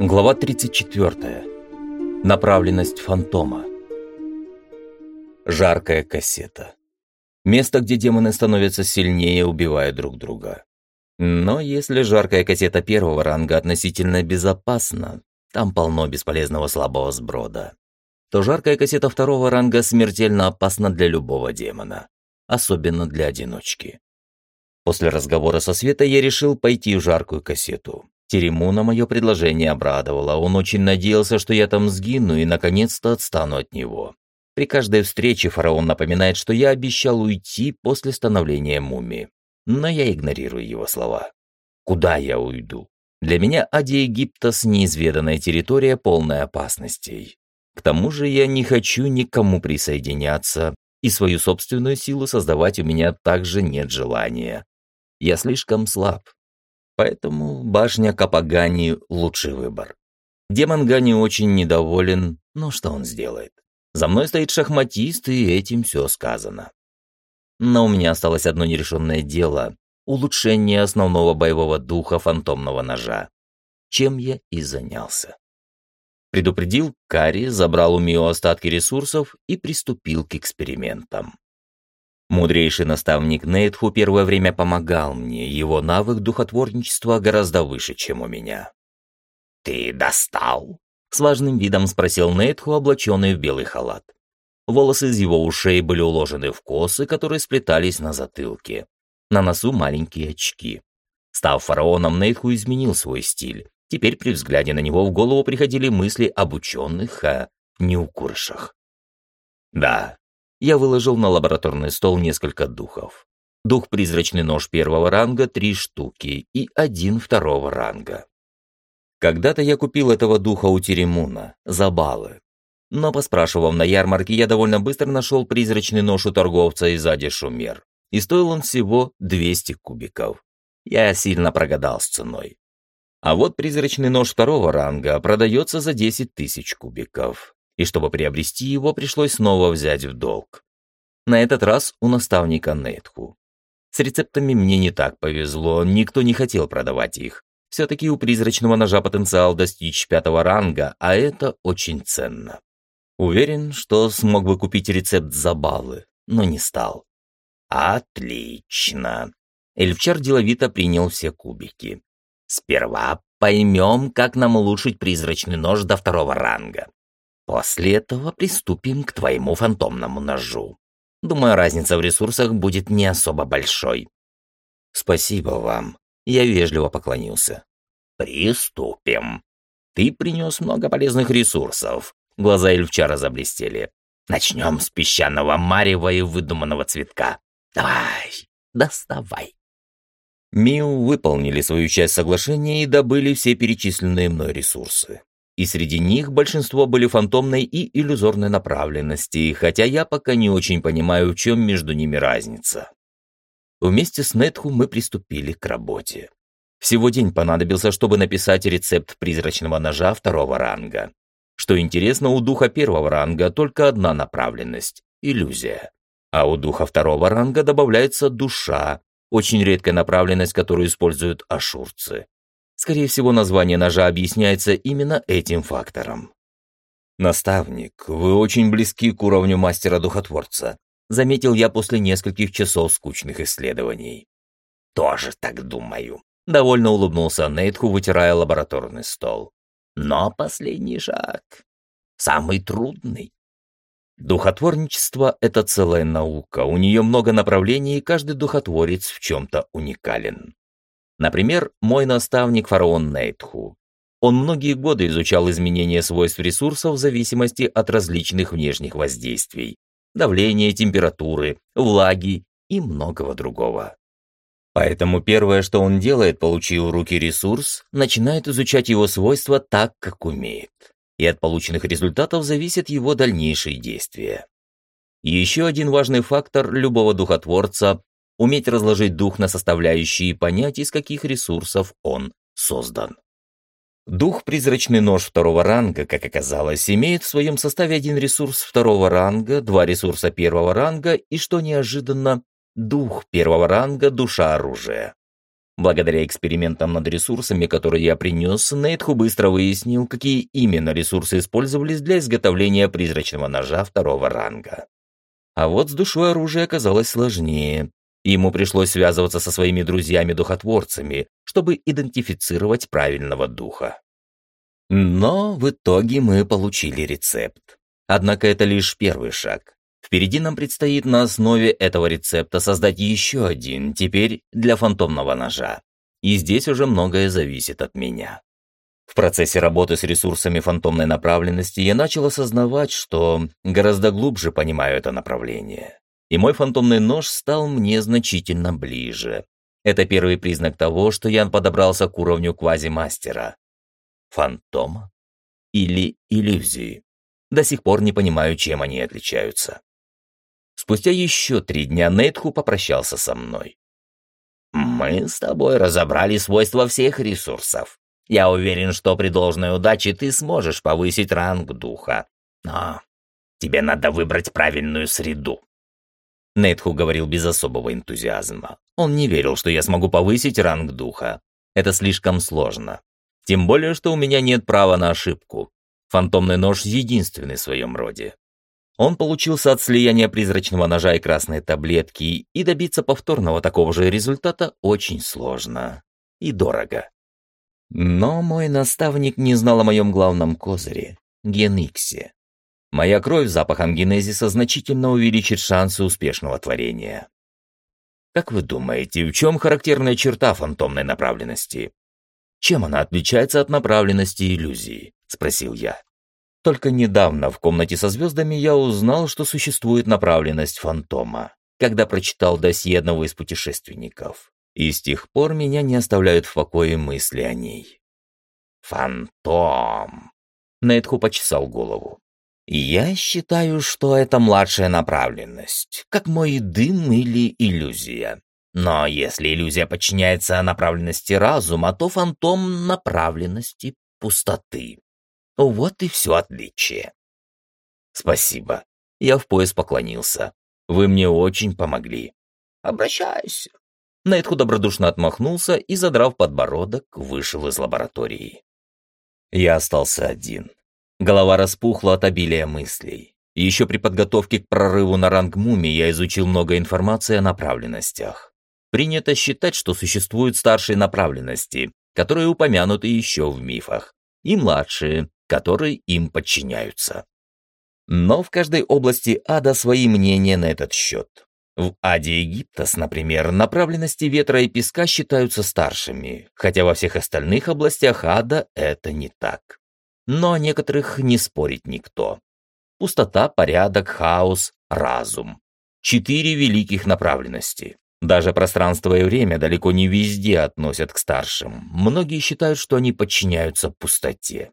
Глава 34. Направленность фантома. Жаркая кассета. Место, где демоны становятся сильнее, убивая друг друга. Но если жаркая кассета первого ранга относительно безопасна, там полно бесполезного слабого сброда, то жаркая кассета второго ранга смертельно опасна для любого демона, особенно для одиночки. После разговора со Светой я решил пойти в жаркую кассету. Теремуна мое предложение обрадовало, он очень надеялся, что я там сгину и наконец-то отстану от него. При каждой встрече фараон напоминает, что я обещал уйти после становления мумии. Но я игнорирую его слова. Куда я уйду? Для меня Ади Египтос — неизведанная территория, полная опасностей. К тому же я не хочу никому присоединяться, и свою собственную силу создавать у меня также нет желания. Я слишком слаб. Поэтому башня Капагани — лучший выбор. Демон Гани очень недоволен, но что он сделает? За мной стоит шахматист, и этим все сказано. Но у меня осталось одно нерешенное дело — улучшение основного боевого духа фантомного ножа. Чем я и занялся. Предупредил Кари, забрал у Мио остатки ресурсов и приступил к экспериментам. Мудрейший наставник Нейтху первое время помогал мне, его навык духотворничества гораздо выше, чем у меня. «Ты достал?» — с важным видом спросил Нейтху, облаченный в белый халат. Волосы из его ушей были уложены в косы, которые сплетались на затылке. На носу маленькие очки. Став фараоном, Нейтху изменил свой стиль. Теперь при взгляде на него в голову приходили мысли об ученых, а не укурышах. «Да». Я выложил на лабораторный стол несколько духов. Дух-призрачный нож первого ранга — 3 штуки и 1 второго ранга. Когда-то я купил этого духа у Теремуна за баллы. Но поспрашивав на ярмарке, я довольно быстро нашел призрачный нож у торговца из Ади-Шумер. И стоил он всего 200 кубиков. Я сильно прогадал с ценой. А вот призрачный нож второго ранга продается за 10 тысяч кубиков. И чтобы приобрести его, пришлось снова взять в долг. На этот раз у наставника Нейтху. С рецептами мне не так повезло, никто не хотел продавать их. Все-таки у призрачного ножа потенциал достичь 5-го ранга, а это очень ценно. Уверен, что смог бы купить рецепт за баллы, но не стал. Отлично. Эльфчар деловито принял все кубики. Сперва поймем, как нам улучшить призрачный нож до 2-го ранга. После этого приступим к твоему фантомному ножу. Думаю, разница в ресурсах будет не особо большой. Спасибо вам. Я вежливо поклонился. Приступим. Ты принес много полезных ресурсов. Глаза Эльфчара заблестели. Начнем с песчаного марева и выдуманного цветка. Давай, доставай. Миу выполнили свою часть соглашения и добыли все перечисленные мной ресурсы. И среди них большинство были фантомной и иллюзорной направленности, хотя я пока не очень понимаю, в чем между ними разница. Вместе с Нейтху мы приступили к работе. Всего день понадобился, чтобы написать рецепт призрачного ножа 2-го ранга. Что интересно, у духа 1-го ранга только одна направленность – иллюзия. А у духа 2-го ранга добавляется душа, очень редкая направленность, которую используют ашурцы. Скорее всего, название ножа объясняется именно этим фактором. «Наставник, вы очень близки к уровню мастера-духотворца», заметил я после нескольких часов скучных исследований. «Тоже так думаю», — довольно улыбнулся Нейтху, вытирая лабораторный стол. «Но последний шаг самый трудный». Духотворничество — это целая наука, у нее много направлений, и каждый духотворец в чем-то уникален. Например, мой наставник фараон Нейтху. Он многие годы изучал изменения свойств ресурсов в зависимости от различных внешних воздействий, давления, температуры, влаги и многого другого. Поэтому первое, что он делает, получив в руки ресурс, начинает изучать его свойства так, как умеет. И от полученных результатов зависят его дальнейшие действия. Еще один важный фактор любого духотворца – уметь разложить дух на составляющие и понять, из каких ресурсов он создан. Дух-призрачный нож 2-го ранга, как оказалось, имеет в своем составе 1 ресурс 2-го ранга, 2 ресурса 1-го ранга и, что неожиданно, дух 1-го ранга, душа оружия. Благодаря экспериментам над ресурсами, которые я принес, Нейтху быстро выяснил, какие именно ресурсы использовались для изготовления призрачного ножа второго ранга. А вот с душой оружия оказалось сложнее. Ему пришлось связываться со своими друзьями-духотворцами, чтобы идентифицировать правильного духа. Но в итоге мы получили рецепт. Однако это лишь первый шаг. Впереди нам предстоит на основе этого рецепта создать еще один, теперь для фантомного ножа. И здесь уже многое зависит от меня. В процессе работы с ресурсами фантомной направленности я начал осознавать, что гораздо глубже понимаю это направление. И мой фантомный нож стал мне значительно ближе. Это первый признак того, что я подобрался к уровню квазимастера. Фантома или иллюзии. До сих пор не понимаю, чем они отличаются. Спустя еще 3 дня Нейтху попрощался со мной. «Мы с тобой разобрали свойства всех ресурсов. Я уверен, что при должной удаче ты сможешь повысить ранг духа. Но тебе надо выбрать правильную среду». Нейтху говорил без особого энтузиазма. Он не верил, что я смогу повысить ранг духа. Это слишком сложно. Тем более, что у меня нет права на ошибку. Фантомный нож единственный в своем роде. Он получился от слияния призрачного ножа и красной таблетки, и добиться повторного такого же результата очень сложно и дорого. Но мой наставник не знал о моем главном козыре – Гениксе. Моя кровь запахом генезиса значительно увеличит шансы успешного творения. Как вы думаете, в чем характерная черта фантомной направленности? Чем она отличается от направленности иллюзии? Спросил я. Только недавно в комнате со звездами я узнал, что существует направленность фантома, когда прочитал досье одного из путешественников. И с тех пор меня не оставляют в покое мысли о ней. Фантом. Нейтху почесал голову. Я считаю, что это младшая направленность, как мой дым или иллюзия. Но если иллюзия подчиняется направленности разума, то фантом направленности пустоты. Вот и все отличие. Спасибо. Я в пояс поклонился. Вы мне очень помогли. Обращайся. Нейтху добродушно отмахнулся и, задрав подбородок, вышел из лаборатории. Я остался один. Голова распухла от обилия мыслей. Еще при подготовке к прорыву на ранг мумии я изучил много информации о направленностях. Принято считать, что существуют старшие направленности, которые упомянуты еще в мифах, и младшие, которые им подчиняются. Но в каждой области ада свои мнения на этот счет. В аде Египтос, например, направленности ветра и песка считаются старшими, хотя во всех остальных областях ада это не так. Но о некоторых не спорит никто. Пустота, порядок, хаос, разум. 4 великих направленности. Даже пространство и время далеко не везде относят к старшим. Многие считают, что они подчиняются пустоте.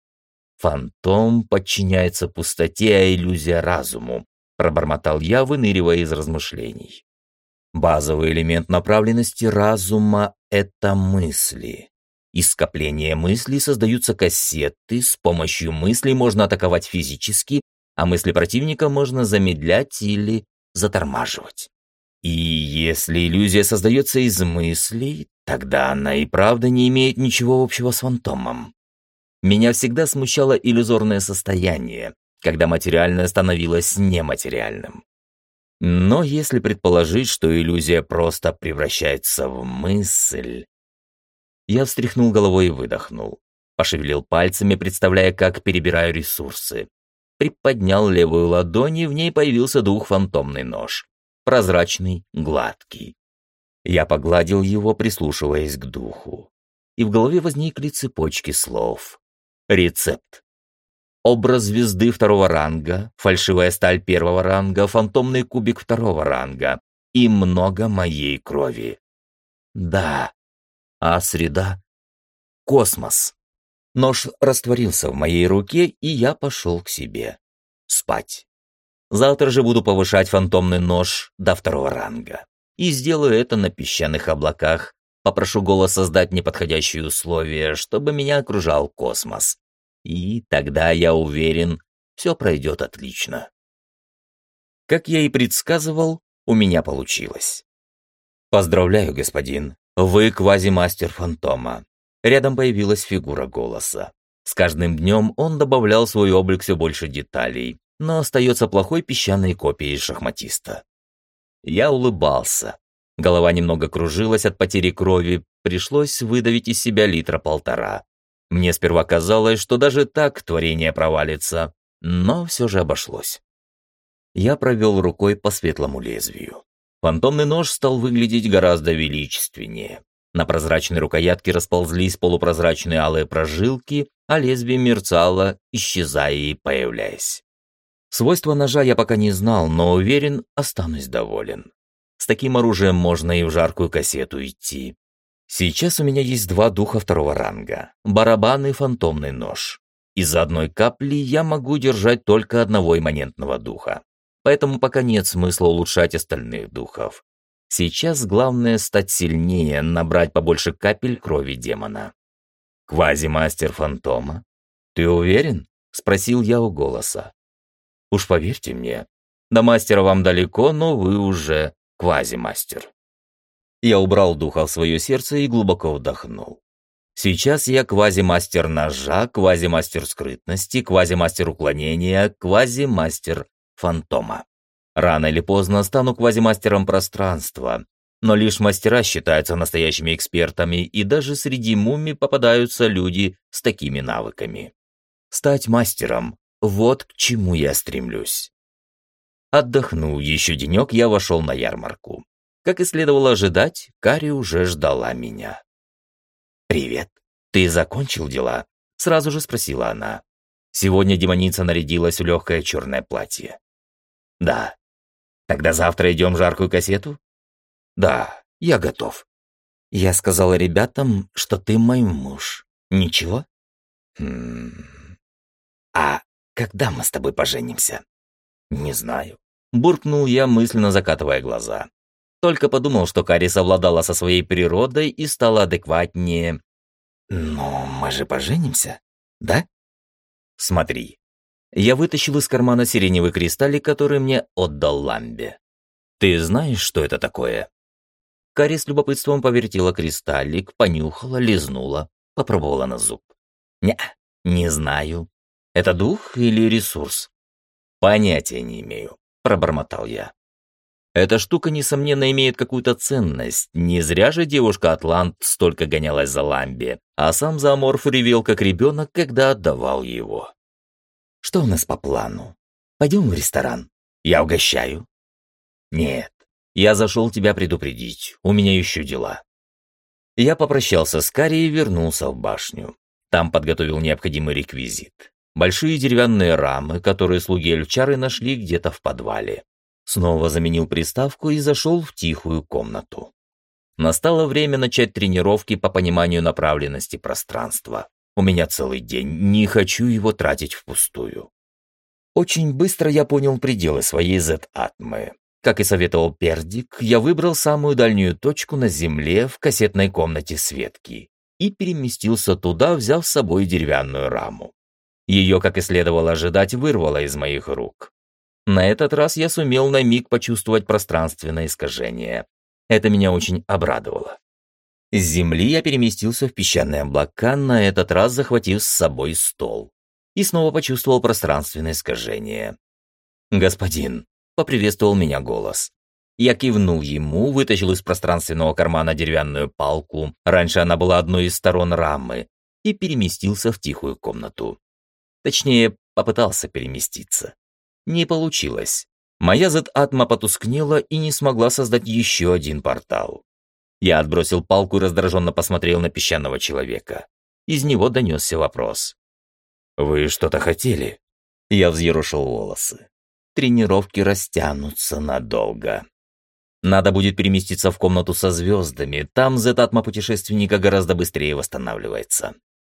Фантом подчиняется пустоте, а иллюзия разуму, пробормотал я, выныривая из размышлений. Базовый элемент направленности разума — это мысли. Из скопления мыслей создаются кассеты, с помощью мыслей можно атаковать физически, а мысли противника можно замедлять или затормаживать. И если иллюзия создается из мыслей, тогда она и правда не имеет ничего общего с фантомом. Меня всегда смущало иллюзорное состояние, когда материальное становилось нематериальным. Но если предположить, что иллюзия просто превращается в мысль... Я встряхнул головой и выдохнул. Пошевелил пальцами, представляя, как перебираю ресурсы. Приподнял левую ладонь, и в ней появился двухфантомный нож. Прозрачный, гладкий. Я погладил его, прислушиваясь к духу. И в голове возникли цепочки слов. Рецепт. Образ звезды 2-го ранга, фальшивая сталь 1-го ранга, фантомный кубик 2-го ранга и много моей крови. Да. А среда? Космос. Нож растворился в моей руке, и я пошел к себе. Спать. Завтра же буду повышать фантомный нож до 2-го ранга. И сделаю это на песчаных облаках. Попрошу голос создать неподходящие условия, чтобы меня окружал космос. И тогда, я уверен, все пройдет отлично. Как я и предсказывал, у меня получилось. Поздравляю, господин. «Вы квазимастер фантома». Рядом появилась фигура голоса. С каждым днем он добавлял в свой облик все больше деталей, но остается плохой песчаной копией шахматиста. Я улыбался. Голова немного кружилась от потери крови, пришлось выдавить из себя 1,5 литра. Мне сперва казалось, что даже так творение провалится, но все же обошлось. Я провел рукой по светлому лезвию. Фантомный нож стал выглядеть гораздо величественнее. На прозрачной рукоятке расползлись полупрозрачные алые прожилки, а лезвие мерцало, исчезая и появляясь. Свойства ножа я пока не знал, но уверен, останусь доволен. С таким оружием можно и в жаркую кассету идти. Сейчас у меня есть 2 духа 2-го ранга – барабан и фантомный нож. Из-за одной капли я могу держать только одного имманентного духа. Поэтому пока нет смысла улучшать остальных духов. Сейчас главное стать сильнее, набрать побольше капель крови демона. «Квазимастер фантома? Ты уверен?» – спросил я у голоса. «Уж поверьте мне, до мастера вам далеко, но вы уже квазимастер». Я убрал духа в свое сердце и глубоко вдохнул. Сейчас я квазимастер ножа, квазимастер скрытности, квазимастер уклонения, квазимастер фантома. Рано или поздно стану квазимастером пространства, но лишь мастера считаются настоящими экспертами, и даже среди мумий попадаются люди с такими навыками. Стать мастером – вот к чему я стремлюсь. Отдохнув еще денек, я вошел на ярмарку. Как и следовало ожидать, Кари уже ждала меня. «Привет. Ты закончил дела?» – сразу же спросила она. Сегодня демоница нарядилась в легкое черное платье. «Да. Тогда завтра идем в жаркую кассету?» «Да, я готов. Я сказала ребятам, что ты мой муж. Ничего?» «А когда мы с тобой поженимся?» «Не знаю», — буркнул я, мысленно закатывая глаза. Только подумал, что Кари совладала со своей природой и стала адекватнее. «Но мы же поженимся, да?» «Смотри». Я вытащил из кармана сиреневый кристаллик, который мне отдал Ламбе. «Ты знаешь, что это такое?» Кари с любопытством повертела кристаллик, понюхала, лизнула, попробовала на зуб. Не знаю. Это дух или ресурс?» «Понятия не имею», — пробормотал я. «Эта штука, несомненно, имеет какую-то ценность. Не зря же девушка Атлант столько гонялась за Ламбе, а сам зооморф ревел как ребенок, когда отдавал его». «Что у нас по плану? Пойдем в ресторан? Я угощаю». «Нет, я зашел тебя предупредить, у меня еще дела». Я попрощался с Кари и вернулся в башню. Там подготовил необходимый реквизит. Большие деревянные рамы, которые слуги-эльфчары нашли где-то в подвале. Снова заменил приставку и зашел в тихую комнату. Настало время начать тренировки по пониманию направленности пространства. У меня целый день, не хочу его тратить впустую. Очень быстро я понял пределы своей Z-атмы. Как и советовал Пердик, я выбрал самую дальнюю точку на Земле в кассетной комнате Светки и переместился туда, взяв с собой деревянную раму. Ее, как и следовало ожидать, вырвало из моих рук. На этот раз я сумел на миг почувствовать пространственное искажение. Это меня очень обрадовало. С земли я переместился в песчаные облака, на этот раз захватив с собой стол. И снова почувствовал пространственное искажение. «Господин», — поприветствовал меня голос. Я кивнул ему, вытащил из пространственного кармана деревянную палку, раньше она была одной из сторон рамы, и переместился в тихую комнату. Точнее, попытался переместиться. Не получилось. Моя Z-атма потускнела и не смогла создать еще один портал. Я отбросил палку и раздраженно посмотрел на песчаного человека. Из него донесся вопрос. «Вы что-то хотели?» Я взъерошил волосы. Тренировки растянутся надолго. Надо будет переместиться в комнату со звездами, там Z-атма путешественника гораздо быстрее восстанавливается.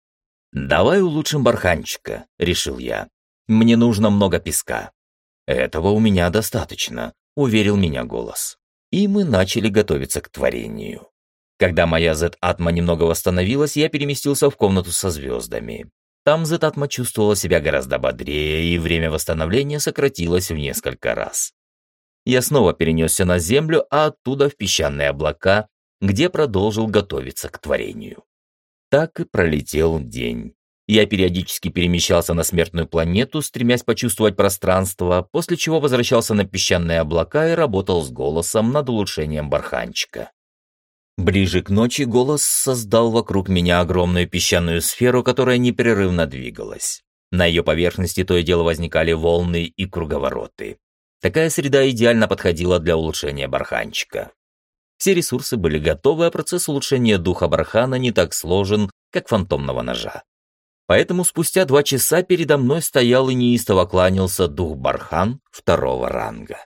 «Давай улучшим барханчика», — решил я. «Мне нужно много песка». «Этого у меня достаточно», — уверил меня голос. И мы начали готовиться к творению. Когда моя Z-атма немного восстановилась, я переместился в комнату со звездами. Там Z-атма чувствовала себя гораздо бодрее, и время восстановления сократилось в несколько раз. Я снова перенесся на Землю, а оттуда в песчаные облака, где продолжил готовиться к творению. Так и пролетел день. Я периодически перемещался на смертную планету, стремясь почувствовать пространство, после чего возвращался на песчаные облака и работал с голосом над улучшением барханчика. Ближе к ночи голос создал вокруг меня огромную песчаную сферу, которая непрерывно двигалась. На ее поверхности то и дело возникали волны и круговороты. Такая среда идеально подходила для улучшения барханчика. Все ресурсы были готовы, а процесс улучшения духа бархана не так сложен, как фантомного ножа. Поэтому спустя 2 часа передо мной стоял и неистово кланялся дух бархан 2-го ранга.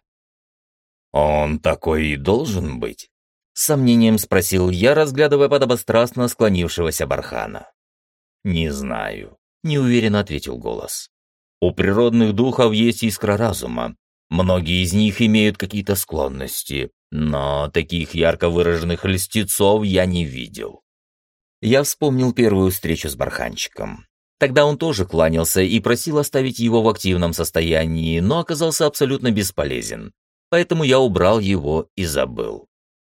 «Он такой и должен быть?» С сомнением спросил я, разглядывая подобострастно склонившегося бархана. «Не знаю», — неуверенно ответил голос. «У природных духов есть искра разума. Многие из них имеют какие-то склонности, но таких ярко выраженных льстецов я не видел». Я вспомнил первую встречу с барханчиком. Тогда он тоже кланялся и просил оставить его в активном состоянии, но оказался абсолютно бесполезен, поэтому я убрал его и забыл.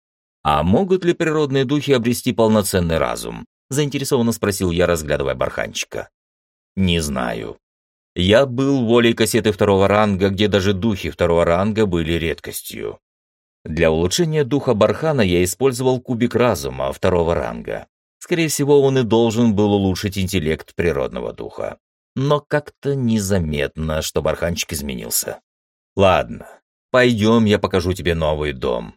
«А могут ли природные духи обрести полноценный разум?» – заинтересованно спросил я, разглядывая барханчика. «Не знаю. Я был волей кассеты 2-го ранга, где даже духи 2-го ранга были редкостью. Для улучшения духа бархана я использовал кубик разума 2-го ранга. Скорее всего, он и должен был улучшить интеллект природного духа. Но как-то незаметно, что барханчик изменился. Ладно, пойдем, я покажу тебе новый дом».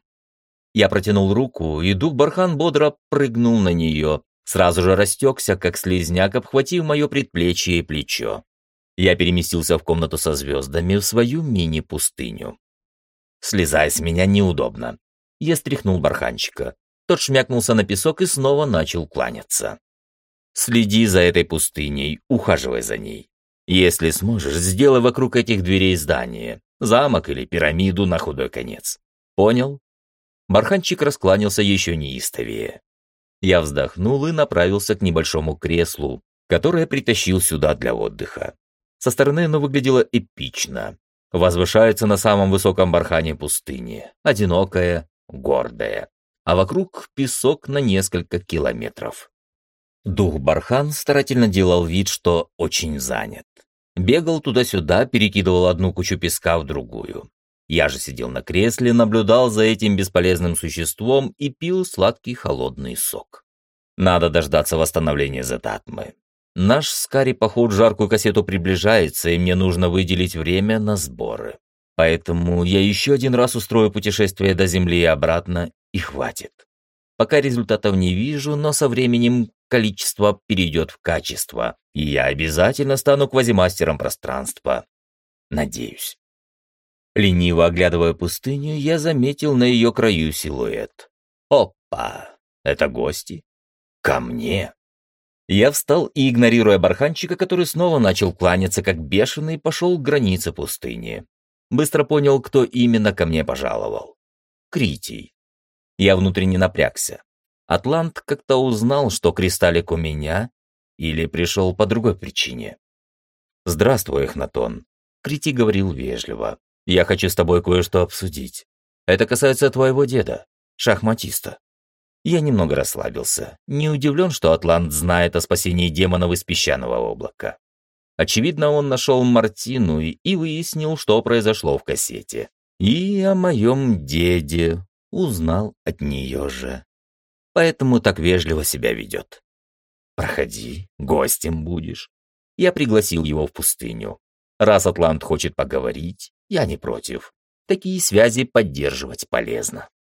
Я протянул руку, и дух бархан бодро прыгнул на нее, сразу же растекся, как слизняк, обхватив мое предплечье и плечо. Я переместился в комнату со звездами, в свою мини-пустыню. «Слезай с меня неудобно». Я стряхнул барханчика. Тот шмякнулся на песок и снова начал кланяться. «Следи за этой пустыней, ухаживай за ней. Если сможешь, сделай вокруг этих дверей здание, замок или пирамиду на худой конец. Понял?» Барханчик раскланялся еще неистовее. Я вздохнул и направился к небольшому креслу, которое притащил сюда для отдыха. Со стороны оно выглядело эпично. Возвышается на самом высоком бархане пустыни, одинокое, гордое, а вокруг песок на несколько километров. Дух бархан старательно делал вид, что очень занят. Бегал туда-сюда, перекидывал одну кучу песка в другую. Я же сидел на кресле, наблюдал за этим бесполезным существом и пил сладкий холодный сок. Надо дождаться восстановления Зетатмы. Наш с Кари поход в жаркую кассету приближается, и мне нужно выделить время на сборы. Поэтому я еще один раз устрою путешествие до Земли и обратно, и хватит. Пока результатов не вижу, но со временем количество перейдет в качество, и я обязательно стану квазимастером пространства. Надеюсь. Лениво оглядывая пустыню, я заметил на ее краю силуэт. Опа! Это гости? Ко мне? Я встал и, игнорируя барханчика, который снова начал кланяться как бешеный, пошел к границе пустыни. Быстро понял, кто именно ко мне пожаловал. Критий. Я внутренне напрягся. Атлант как-то узнал, что кристаллик у меня, или пришел по другой причине. «Здравствуй, Эхнатон», — Критий говорил вежливо. «Я хочу с тобой кое-что обсудить. Это касается твоего деда, шахматиста». Я немного расслабился. Не удивлен, что Атлант знает о спасении демонов из песчаного облака. Очевидно, он нашел Мартину и выяснил, что произошло в кассете. И о моем деде узнал от нее же. Поэтому так вежливо себя ведет. «Проходи, гостем будешь». Я пригласил его в пустыню. Раз Атлант хочет поговорить, я не против. Такие связи поддерживать полезно.